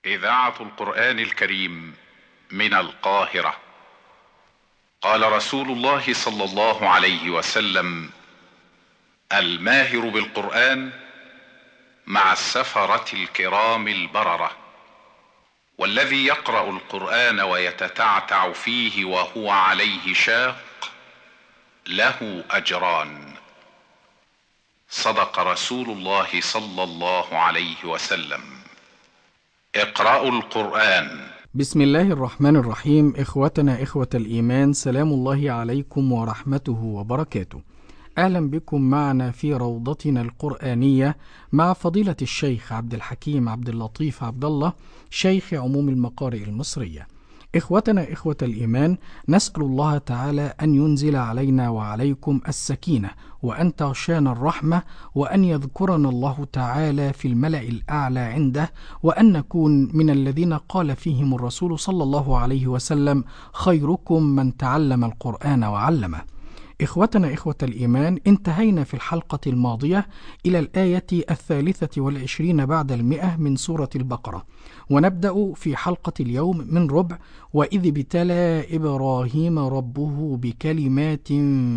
إذاعة القرآن الكريم من القاهرة. قال رسول الله صلى الله عليه وسلم: الماهر بالقرآن مع السفرة الكرام البررة، والذي يقرأ القرآن ويتتعتع فيه وهو عليه شاق له أجران. صدق رسول الله صلى الله عليه وسلم. اقرأوا القرآن. بسم الله الرحمن الرحيم. إخوتنا إخوة الإيمان، سلام الله عليكم ورحمته وبركاته. أهلا بكم معنا في روضتنا القرآنية مع فضيلة الشيخ عبد الحكيم عبد اللطيف عبد الله، شيخ عموم المقارئ المصرية. إخوتنا إخوة الإيمان، نسأل الله تعالى أن ينزل علينا وعليكم السكينة، وأن تغشانا الرحمة، وأن يذكرنا الله تعالى في الملأ الأعلى عنده، وأن نكون من الذين قال فيهم الرسول صلى الله عليه وسلم: خيركم من تعلم القرآن وعلمه. إخوتنا إخوة الإيمان، انتهينا في الحلقة الماضية إلى الآية 23 بعد 100 من سورة البقرة، ونبدأ في حلقة اليوم من ربع: وإذ ابتلى إبراهيم ربه بكلمات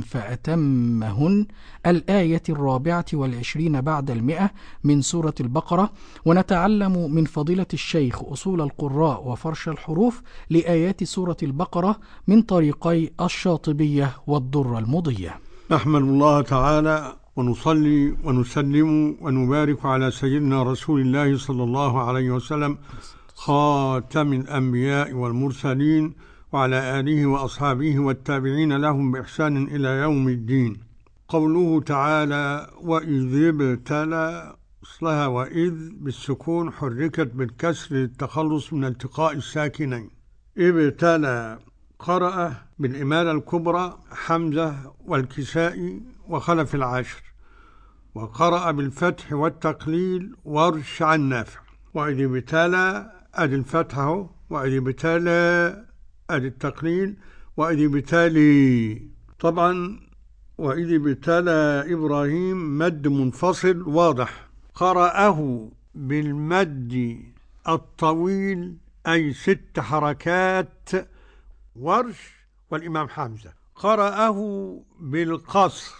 فأتمهن، الآية 24 بعد 100 من سورة البقرة. ونتعلم من فضيلة الشيخ أصول القراء وفرش الحروف لآيات سورة البقرة من طريقي الشاطبية والدر المضية. نحمد الله تعالى ونصلي ونسلم ونبارك على سيدنا رسول الله صلى الله عليه وسلم، خاتم الأنبياء والمرسلين، وعلى آله وأصحابه والتابعين لهم بإحسان إلى يوم الدين. قوله تعالى: وإذ ابتلى، أصلها وإذ بالسكون، حركت بالكسر للتخلص من التقاء الساكنين. ابتلى قرأ بالإمالة الكبرى حمزة والكسائي وخلف العاشر، وقرأ بالفتح والتقليل ورش عن نافع. وإذ ابتلى أدي الفتحة، وإذ ابتلى أدي التقليل، وإذ ابتلي. طبعا وإذ ابتلى إبراهيم مد منفصل واضح. قرأه بالمد الطويل أي 6 حركات ورش والإمام حمزة. قرأه بالقصر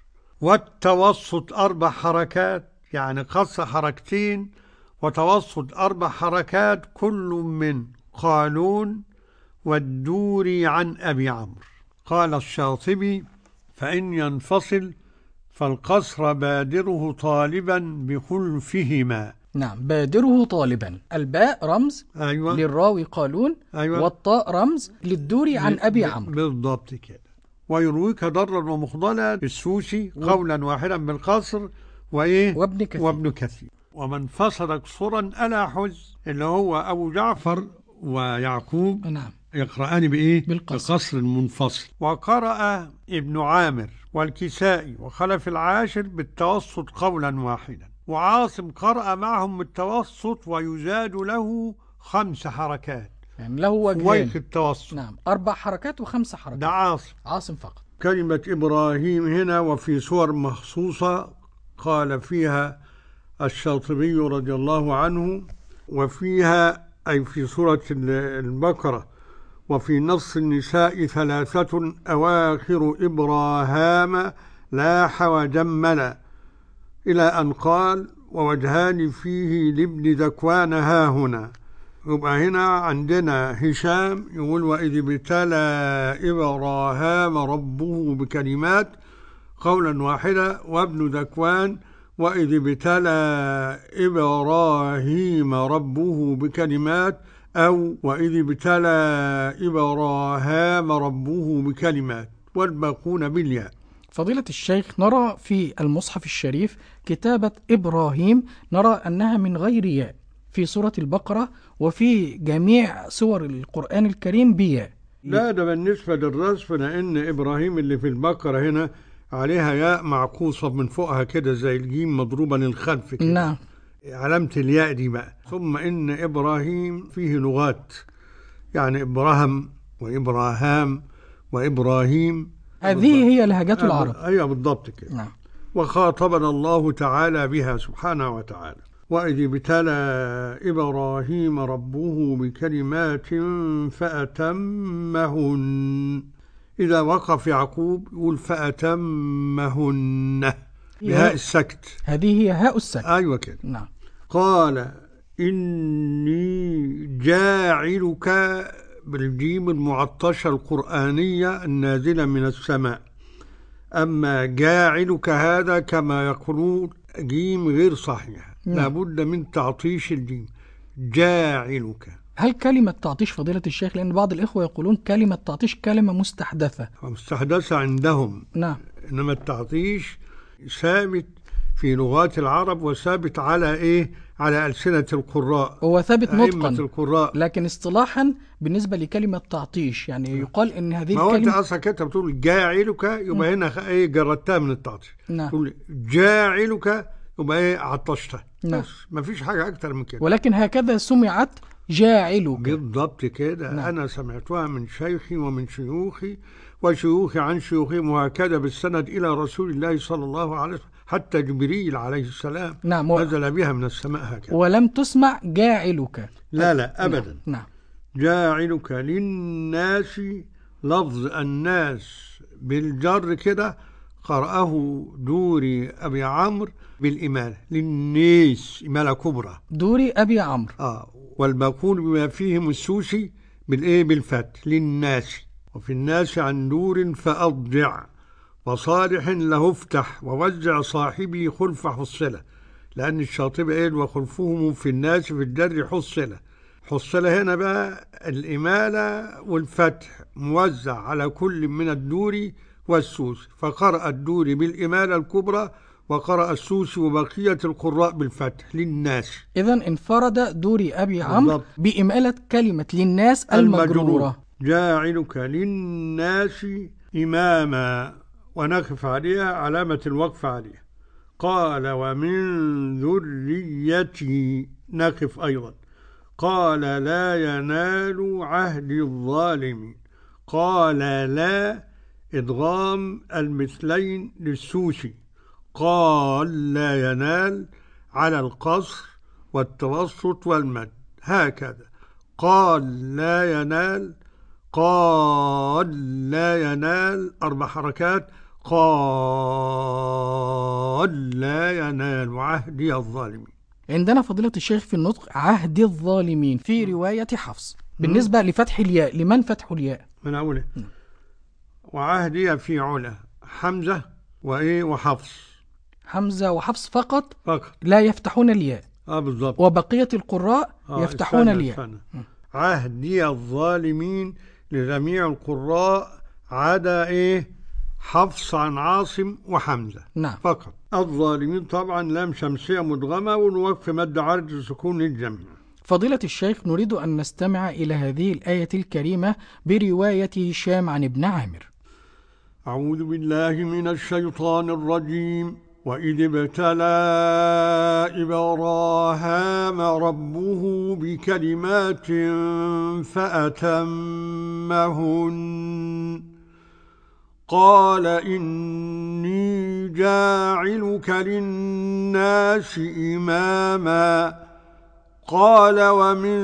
والتوسط 4 حركات، يعني قصر 2 حركات وتوسط 4 حركات، كل من قالون والدوري عن أبي عمرو. قال الشاطبي: فإن ينفصل فالقصر بادره طالبا بخلفهما. نعم، بادره طالبا. الباء رمز أيوة. للراوي قالون، أيوة. والطاء رمز للدوري عن أبي عمرو. بالضبط كده. ويرويك ضرا ومخضلا بالسوسي قولا واحدا بالقصر وابن كثير. ومن فصل قصرا ألا حز، اللي هو أبو جعفر ويعقوب، نعم، يقرأان بالقصر المنفصل. وقرأ ابن عامر والكسائي وخلف العاشر بالتوسط قولا واحدا. وعاصم قرأ معهم بالتوسط ويزاد له 5 حركات، يعني له وجهين ويك التوسط. نعم، 4 حركات و5 حركات. ده عاصم فقط. كلمة إبراهيم هنا وفي سور مخصوصة قال فيها الشاطبي رضي الله عنه: وفيها أي في سورة البقرة وفي نص النساء 3 أواخر إبراهام لاح وجمل، إلى أن قال: ووجهان فيه لابن ذكوان ها هنا. يبقى هنا عندنا هشام يقول: وإذ ابتلى إبراهام ربه بكلمات قولا واحدا، وابن ذكوان: وإذ ابتلى إبراهيم ربه بكلمات، أو وإذ ابتلى إبراهام ربه بكلمات، والباقون بالياء. فضيلة الشيخ، نرى في المصحف الشريف كتابة إبراهيم، نرى أنها من غير ياء في سورة البقرة، وفي جميع سور القرآن الكريم بياء. لا، ده بالنسبة للرسم، لأن إبراهيم اللي في البقرة هنا عليها ياء معقوصة من فوقها كده زي الجيم مضروبة للخلف كده. نعم، علامة الياء دي بقى. ثم إن إبراهيم فيه لغات، يعني إبراهام وإبراهام وإبراهيم، هذه هي لهجات العرب. أيوة بالضبط كده. نعم. وخاطبنا الله تعالى بها سبحانه وتعالى. وإذ ابتلى إبراهيم ربه بكلمات فأتمهن. إذا وقف يعقوب يقول فأتمهن بهاء السكت. هذه هي هاء السكت. أيوة كده. نعم. قال إني جاعلك بالجيم المعطشة القرآنية النازلة من السماء. أما جاعلك هذا كما يقولون جيم غير صحيح. لابد من تعطيش الجيم. جاعلك. هل كلمة تعطيش فضيلة الشيخ، لأن بعض الإخوة يقولون كلمة تعطيش كلمة مستحدثة. مستحدثة عندهم. نعم. إنما التعطيش ثابت في لغات العرب وثابت على إيه؟ على ألسنة القراء. هو ثابت نطقا القراء. لكن اصطلاحا بالنسبة لكلمة تعطيش يعني يقال إن هذه الكلمة، ما هو أنت الكلمة أصلا كده بتقول جاعلك يبقى هنا إيه جردتها من التعطيش. نعم. تقول جاعلك يبقى إيه عطشتها. نعم. بس ما فيش حاجة أكتر من كده. ولكن هكذا سمعت جاعلك. بالضبط كده. نعم. أنا سمعتها من شيخي ومن شيوخي وشيوخي عن شيوخهم وهكذا بالسند إلى رسول الله صلى الله عليه وسلم حتى جبريل عليه السلام. نعم. نزل بها من السماء هكذا. ولم تسمع جاعلك. لا أبدا. نعم. جاعلك للناس. لفظ الناس بالجر كده قرأه دوري أبي عمرو بالإمالة. للناس إمالة كبرى. دوري أبي عمرو. والباقون بما فيهم السوسي بالإيه بالفتح. للناس. وفي الناس عن دور فأضجع وصالح له افتح ووزع صاحبي خلف حصلة. لأن الشاطبة قال وخلفهم في الناس في الجر حصلة. حصلة هنا بقى الإمالة والفتح موزع على كل من الدور والسوسي. فقرأ الدور بالإمالة الكبرى وقرأ السوسي وبقية القراء بالفتح. للناس. إذن انفرد دوري أبي عمرو بإمالة كلمة للناس المجرورة. جاعلك للناس إماما. ونقف عليها علامة الوقف عليها. قال ومن ذريتي. نقف أيضا. قال لا ينال عهد الظالمين. قال لا إدغام المثلين للسوسي. قال لا ينال على القصر والتوسط والمد هكذا. قال لا ينال. قال لا ينال 4 حركات. قال لا ينال عهدي الظالمين. عندنا فضيلة الشيخ في النطق عهد الظالمين في رواية حفص. بالنسبة لفتح الياء لمن فتح الياء؟ من أوله. وعهدي في علا حمزة وحفص. حمزة وحفص فقط لا يفتحون الياء. بالضبط. وبقية القراء يفتحون الياء. عهدي الظالمين لجميع القراء عدا حفص عن عاصم وحمزة. نعم. فقط. الظالمين طبعا لام شمسية مدغمة والوقف مد عرض سكون للجمع. فضيلة الشيخ نريد أن نستمع إلى هذه الآية الكريمة برواية هشام عن ابن عامر. أعوذ بالله من الشيطان الرجيم. وإذ ابتلى إبراهيم ربه بكلمات فأتمهن. قال إني جاعلك للناس إماما. قال ومن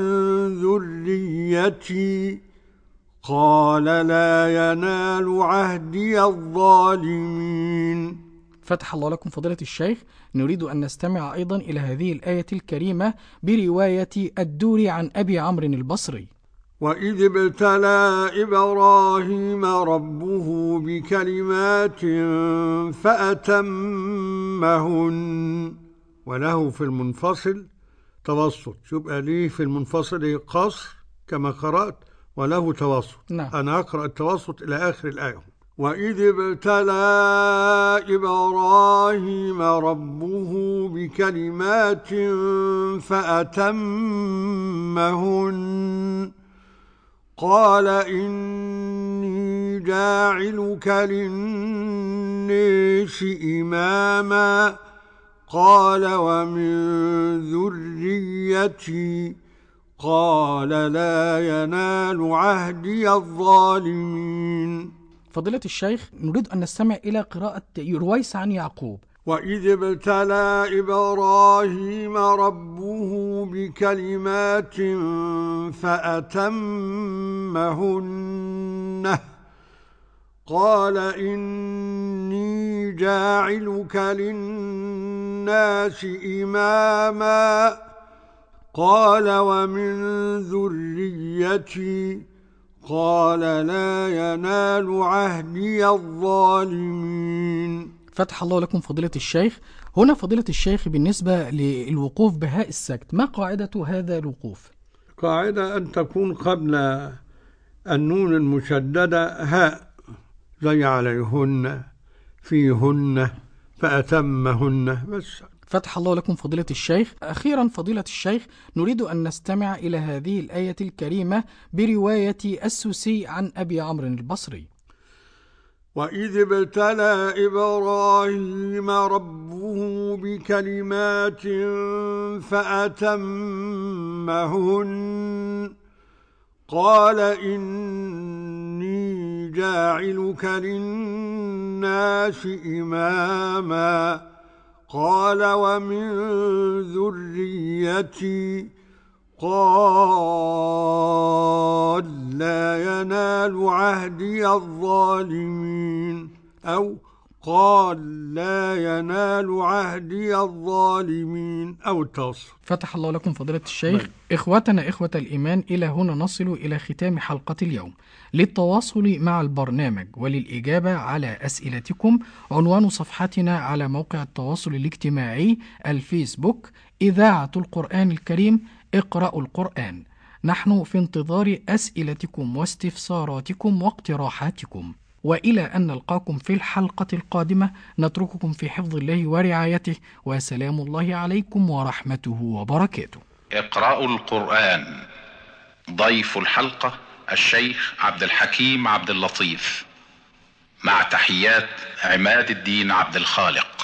ذريتي. قال لا ينال عهدي الظالمين. فتح الله لكم فضيلة الشيخ. نريد أن نستمع أيضا إلى هذه الآية الكريمة برواية الدوري عن أبي عمرو البصري. وإذ ابتلى إبراهيم ربه بكلمات فأتمهن. وله في المنفصل توسط. يبقى ليه في المنفصل قصر كما قرأت وله توسط. نعم. أنا أقرأ التوسط إلى آخر الآية. وإذ ابتلى إبراهيم ربه بكلمات فأتمهن. قال إني جاعلك للناس إماما. قال ومن ذريتي. قال لا ينال عهدي الظالمين. فضيلة الشيخ نريد أن نستمع إلى قراءة رويس عن يعقوب. وإذ ابتلى إبراهيم ربه بكلمات فأتمهن قال إني جاعلك للناس إماما قال ومن ذريتي قال لا ينال عهدي الظالمين. فتح الله لكم فضيلة الشيخ. هنا فضيلة الشيخ بالنسبة للوقوف بهاء السكت، ما قاعدة هذا الوقوف؟ قاعدة أن تكون قبل النون المشددة هاء، زي عليهن، فيهن، فأتمهن بس. فتح الله لكم فضيلة الشيخ. أخيرا فضيلة الشيخ، نريد أن نستمع إلى هذه الآية الكريمة برواية السوسي عن أبي عمرو البصري. وإذ ابتلى إبراهيم ربه بكلمات فأتمهن قال إني جاعلك للناس إماما قال ومن ذريتي قال لا ينال عهدي الظالمين، أو قال لا ينال عهدي الظالمين، أو تصف. فتح الله لكم فضيلة الشيخ. إخوتنا إخوة الإيمان، إلى هنا نصل إلى ختام حلقة اليوم. للتواصل مع البرنامج وللإجابة على أسئلتكم عنوان صفحتنا على موقع التواصل الاجتماعي الفيسبوك إذاعة القرآن الكريم اقرأوا القرآن. نحن في انتظار أسئلتكم واستفساراتكم واقتراحاتكم، وإلى أن نلقاكم في الحلقة القادمة نترككم في حفظ الله ورعايته، وسلام الله عليكم ورحمته وبركاته. اقرأوا القرآن. ضيف الحلقة الشيخ عبد الحكيم عبد اللطيف، مع تحيات عماد الدين عبد الخالق.